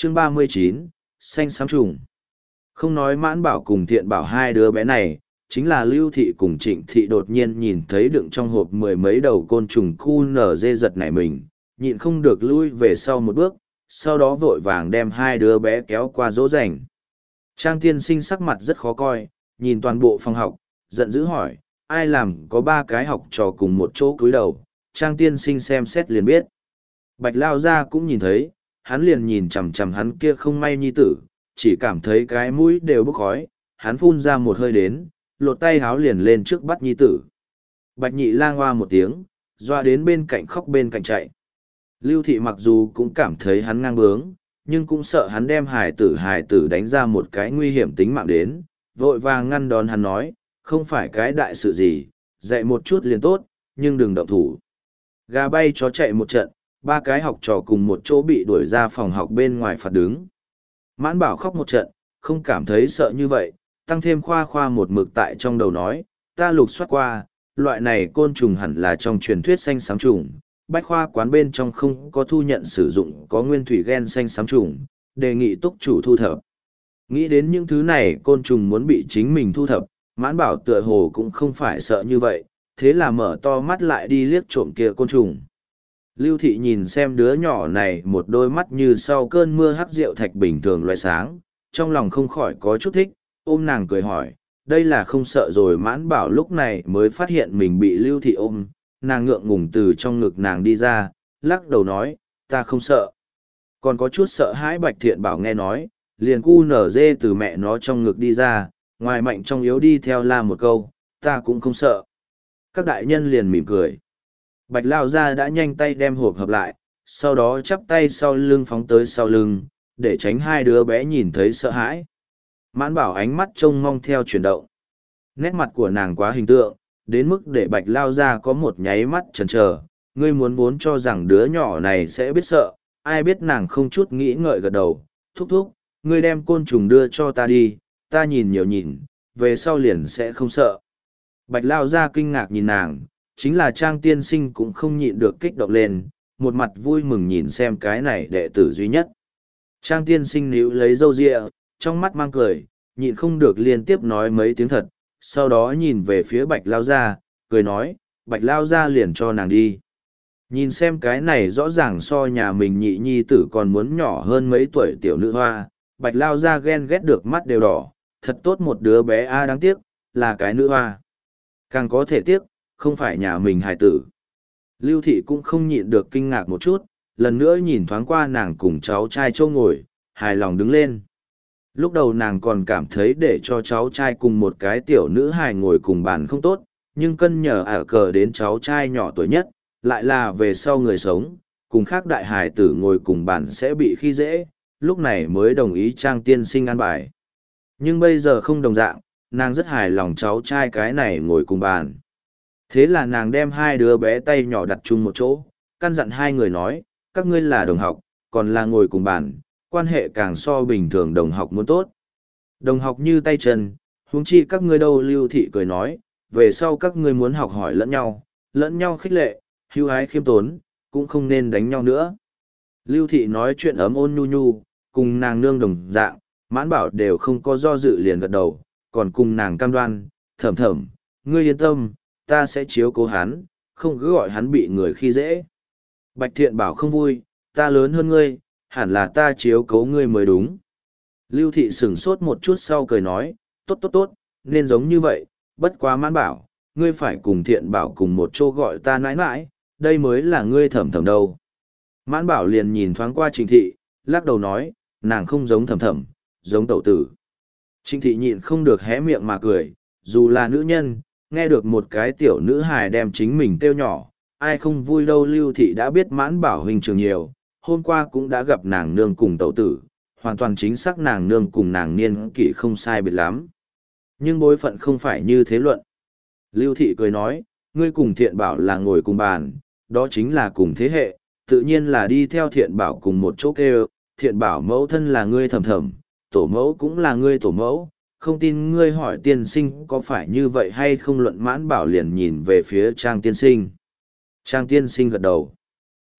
Chương 39, xanh xám trùng. Không nói Mãn Bảo cùng Thiện Bảo hai đứa bé này, chính là Lưu Thị cùng Trịnh Thị đột nhiên nhìn thấy đựng trong hộp mười mấy đầu côn trùng cu nở dê giật nảy mình, nhịn không được lui về sau một bước, sau đó vội vàng đem hai đứa bé kéo qua dỗ dành. Trang tiên sinh sắc mặt rất khó coi, nhìn toàn bộ phòng học, giận dữ hỏi, ai làm có ba cái học trò cùng một chỗ cúi đầu. Trang tiên sinh xem xét liền biết. Bạch Lao Gia cũng nhìn thấy, hắn liền nhìn chằm chằm hắn kia không may nhi tử, chỉ cảm thấy cái mũi đều bốc khói, hắn phun ra một hơi đến, lột tay háo liền lên trước bắt nhi tử. Bạch Nhị lang hoa một tiếng, doa đến bên cạnh khóc bên cạnh chạy. Lưu Thị mặc dù cũng cảm thấy hắn ngang bướng, nhưng cũng sợ hắn đem hài tử đánh ra một cái nguy hiểm tính mạng đến, vội vàng ngăn đón hắn nói, không phải cái đại sự gì, dạy một chút liền tốt, nhưng đừng động thủ. Gà bay chó chạy một trận, ba cái học trò cùng một chỗ bị đuổi ra phòng học bên ngoài phạt đứng. Mãn Bảo khóc một trận, không cảm thấy sợ như vậy, tăng thêm khoa khoa một mực tại trong đầu nói, ta lục soát qua, loại này côn trùng hẳn là trong truyền thuyết xanh xám trùng, bách khoa quán bên trong không có thu nhận sử dụng có nguyên thủy gen xanh xám trùng, đề nghị túc chủ thu thập. Nghĩ đến những thứ này côn trùng muốn bị chính mình thu thập, Mãn Bảo tựa hồ cũng không phải sợ như vậy, thế là mở to mắt lại đi liếc trộm kia côn trùng. Lưu Thị nhìn xem đứa nhỏ này một đôi mắt như sau cơn mưa hắc rượu thạch bình thường loại sáng, trong lòng không khỏi có chút thích, ôm nàng cười hỏi, đây là không sợ rồi. Mãn Bảo lúc này mới phát hiện mình bị Lưu Thị ôm, nàng ngượng ngùng từ trong ngực nàng đi ra, lắc đầu nói, ta không sợ. Còn có chút sợ hãi. Bạch Thiện Bảo nghe nói, liền cu nở dê từ mẹ nó trong ngực đi ra, ngoài mạnh trong yếu đi theo la một câu, ta cũng không sợ. Các đại nhân liền mỉm cười. Bạch Lao Gia đã nhanh tay đem hộp hợp lại, sau đó chắp tay sau lưng phóng tới sau lưng, để tránh hai đứa bé nhìn thấy sợ hãi. Mãn Bảo ánh mắt trông mong theo chuyển động. Nét mặt của nàng quá hình tượng, đến mức để Bạch Lao Gia có một nháy mắt chần chờ. Ngươi muốn vốn cho rằng đứa nhỏ này sẽ biết sợ, ai biết nàng không chút nghĩ ngợi gật đầu, thúc thúc, ngươi đem côn trùng đưa cho ta đi, ta nhìn nhiều nhìn, về sau liền sẽ không sợ. Bạch Lao Gia kinh ngạc nhìn nàng, chính là Trang tiên sinh cũng không nhịn được kích động lên, một mặt vui mừng nhìn xem cái này đệ tử duy nhất. Trang tiên sinh níu lấy râu ria, trong mắt mang cười, nhịn không được liên tiếp nói mấy tiếng thật, sau đó nhìn về phía Bạch Lao Gia, cười nói, Bạch Lao Gia liền cho nàng đi. Nhìn xem cái này rõ ràng so nhà mình nhị nhi tử còn muốn nhỏ hơn mấy tuổi tiểu nữ hoa, Bạch Lao Gia ghen ghét được mắt đều đỏ, thật tốt một đứa bé a đáng tiếc, là cái nữ hoa. Càng có thể tiếc, không phải nhà mình hài tử. Lưu Thị cũng không nhịn được kinh ngạc một chút, lần nữa nhìn thoáng qua nàng cùng cháu trai Châu ngồi, hài lòng đứng lên. Lúc đầu nàng còn cảm thấy để cho cháu trai cùng một cái tiểu nữ hài ngồi cùng bàn không tốt, nhưng cân nhờ ả cờ đến cháu trai nhỏ tuổi nhất, lại là về sau người sống, cùng khác đại hài tử ngồi cùng bàn sẽ bị khi dễ, lúc này mới đồng ý Trang tiên sinh an bài. Nhưng bây giờ không đồng dạng, nàng rất hài lòng cháu trai cái này ngồi cùng bàn. Thế là nàng đem hai đứa bé tay nhỏ đặt chung một chỗ, căn dặn hai người nói, các ngươi là đồng học, còn là ngồi cùng bàn, quan hệ càng so bình thường đồng học muốn tốt. Đồng học như tay chân, huống chi các ngươi đâu. Lưu Thị cười nói, về sau các ngươi muốn học hỏi lẫn nhau khích lệ, hưu ái khiêm tốn, cũng không nên đánh nhau nữa. Lưu Thị nói chuyện ấm ôn nhu nhu, cùng nàng nương đồng dạng, Mãn Bảo đều không có do dự liền gật đầu, còn cùng nàng cam đoan, Thẩm Thẩm, ngươi yên tâm, ta sẽ chiếu cố hắn, không cứ gọi hắn bị người khi dễ. Bạch Thiện Bảo không vui, ta lớn hơn ngươi, hẳn là ta chiếu cố ngươi mới đúng. Lưu Thị sửng sốt một chút sau cười nói, tốt tốt tốt, nên giống như vậy, bất quá Mãn Bảo, ngươi phải cùng Thiện Bảo cùng một chỗ gọi ta nãi nãi, đây mới là ngươi Thẩm Thẩm đâu. Mãn Bảo liền nhìn thoáng qua Trịnh Thị, lắc đầu nói, nàng không giống Thẩm Thẩm, giống tẩu tử. Trịnh Thị nhịn không được hé miệng mà cười, dù là nữ nhân, nghe được một cái tiểu nữ hài đem chính mình kêu nhỏ, ai không vui đâu. Lưu Thị đã biết Mãn Bảo huynh trường nhiều, hôm qua cũng đã gặp nàng nương cùng tẩu tử, hoàn toàn chính xác nàng nương cùng nàng niên kỷ không sai biệt lắm. Nhưng bối phận không phải như thế luận. Lưu Thị cười nói, ngươi cùng Thiện Bảo là ngồi cùng bàn, đó chính là cùng thế hệ, tự nhiên là đi theo Thiện Bảo cùng một chỗ kêu. Thiện Bảo mẫu thân là ngươi Thẩm Thẩm, tổ mẫu cũng là ngươi tổ mẫu, không tin ngươi hỏi tiên sinh có phải như vậy hay không. Luận Mãn Bảo liền nhìn về phía Trang tiên sinh. Trang tiên sinh gật đầu.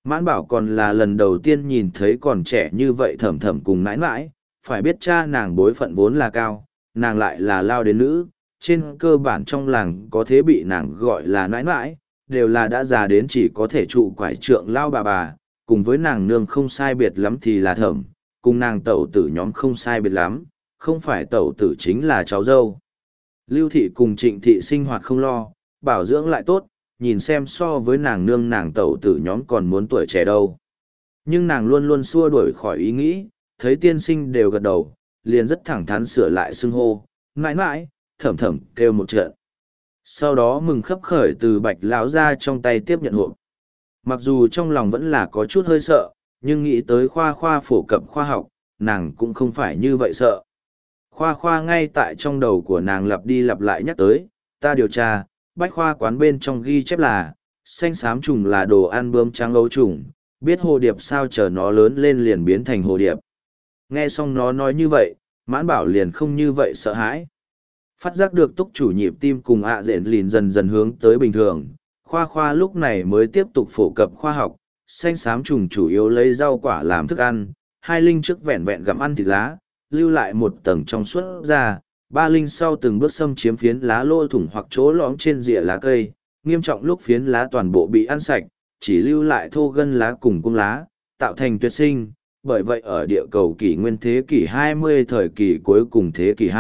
Mãn bảo còn là lần đầu tiên nhìn thấy còn trẻ như vậy thầm thầm cùng nãi nãi, phải biết cha nàng bối phận vốn là cao, nàng lại là lao đến nữ, trên cơ bản trong làng có thế bị nàng gọi là nãi nãi, đều là đã già đến chỉ có thể trụ quải trượng lao bà, cùng với nàng nương không sai biệt lắm thì là thẩm, cùng nàng tẩu tử nhóm không sai biệt lắm, không phải tẩu tử chính là cháu dâu. Lưu thị cùng Trịnh thị sinh hoạt không lo, bảo dưỡng lại tốt, nhìn xem so với nàng nương nàng tẩu tử nhóm còn muốn tuổi trẻ đâu. Nhưng nàng luôn luôn xua đuổi khỏi ý nghĩ, thấy tiên sinh đều gật đầu, liền rất thẳng thắn sửa lại xưng hô, mãi mãi, thẩm thẩm kêu một trận. Sau đó mừng khấp khởi từ Bạch lão ra trong tay tiếp nhận hộp. Mặc dù trong lòng vẫn là có chút hơi sợ, nhưng nghĩ tới khoa phổ cập khoa học, nàng cũng không phải như vậy sợ. Khoa ngay tại trong đầu của nàng lặp đi lặp lại nhắc tới, ta điều tra, bách khoa quán bên trong ghi chép là, xanh xám trùng là đồ ăn bướm trắng ấu trùng, biết hồ điệp sao chờ nó lớn lên liền biến thành hồ điệp. Nghe xong nó nói như vậy, mãn bảo liền không như vậy sợ hãi. Phát giác được túc chủ nhịp tim cùng ạ dện lìn dần dần hướng tới bình thường, khoa lúc này mới tiếp tục phổ cập khoa học, xanh xám trùng chủ yếu lấy rau quả làm thức ăn, hai linh trước vẹn vẹn gặm ăn thịt lá, lưu lại một tầng trong suốt ra, ba linh sau từng bước xâm chiếm phiến lá lỗ thủng hoặc chỗ lõm trên rìa lá cây, nghiêm trọng lúc phiến lá toàn bộ bị ăn sạch, chỉ lưu lại thô gân lá cùng cung lá, tạo thành tuyệt sinh. Bởi vậy ở địa cầu kỷ nguyên thế kỷ 20 thời kỳ cuối cùng thế kỷ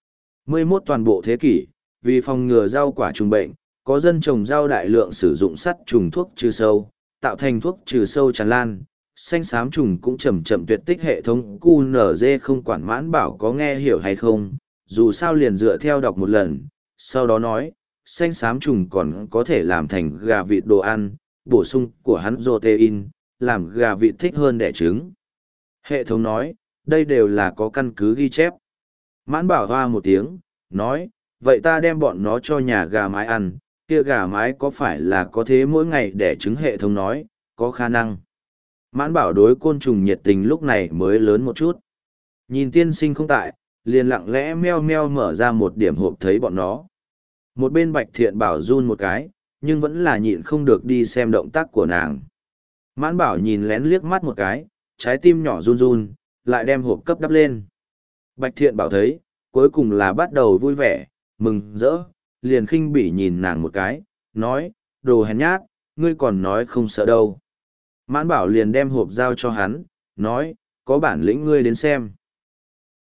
21 toàn bộ thế kỷ, vì phòng ngừa rau quả trùng bệnh, có dân trồng rau đại lượng sử dụng sắt trùng thuốc trừ sâu, tạo thành thuốc trừ sâu tràn lan. Xanh xám trùng cũng chậm chậm tuyệt tích hệ thống QNZ không quản mãn bảo có nghe hiểu hay không, dù sao liền dựa theo đọc một lần, sau đó nói, xanh xám trùng còn có thể làm thành gà vịt đồ ăn, bổ sung của hắn protein, làm gà vịt thích hơn đẻ trứng. Hệ thống nói, đây đều là có căn cứ ghi chép. Mãn bảo hoa một tiếng, nói, vậy ta đem bọn nó cho nhà gà mái ăn, kia gà mái có phải là có thế mỗi ngày đẻ trứng? Hệ thống nói, có khả năng. Mãn bảo đối côn trùng nhiệt tình lúc này mới lớn một chút. Nhìn tiên sinh không tại, liền lặng lẽ meo meo mở ra một điểm hộp thấy bọn nó. Một bên Bạch Thiện Bảo run một cái, nhưng vẫn là nhịn không được đi xem động tác của nàng. Mãn bảo nhìn lén liếc mắt một cái, trái tim nhỏ run run, lại đem hộp cấp đắp lên. Bạch Thiện Bảo thấy, cuối cùng là bắt đầu vui vẻ, mừng rỡ, liền khinh bỉ nhìn nàng một cái, nói, đồ hèn nhát, ngươi còn nói không sợ đâu. Mãn bảo liền đem hộp giao cho hắn, nói, có bản lĩnh ngươi đến xem.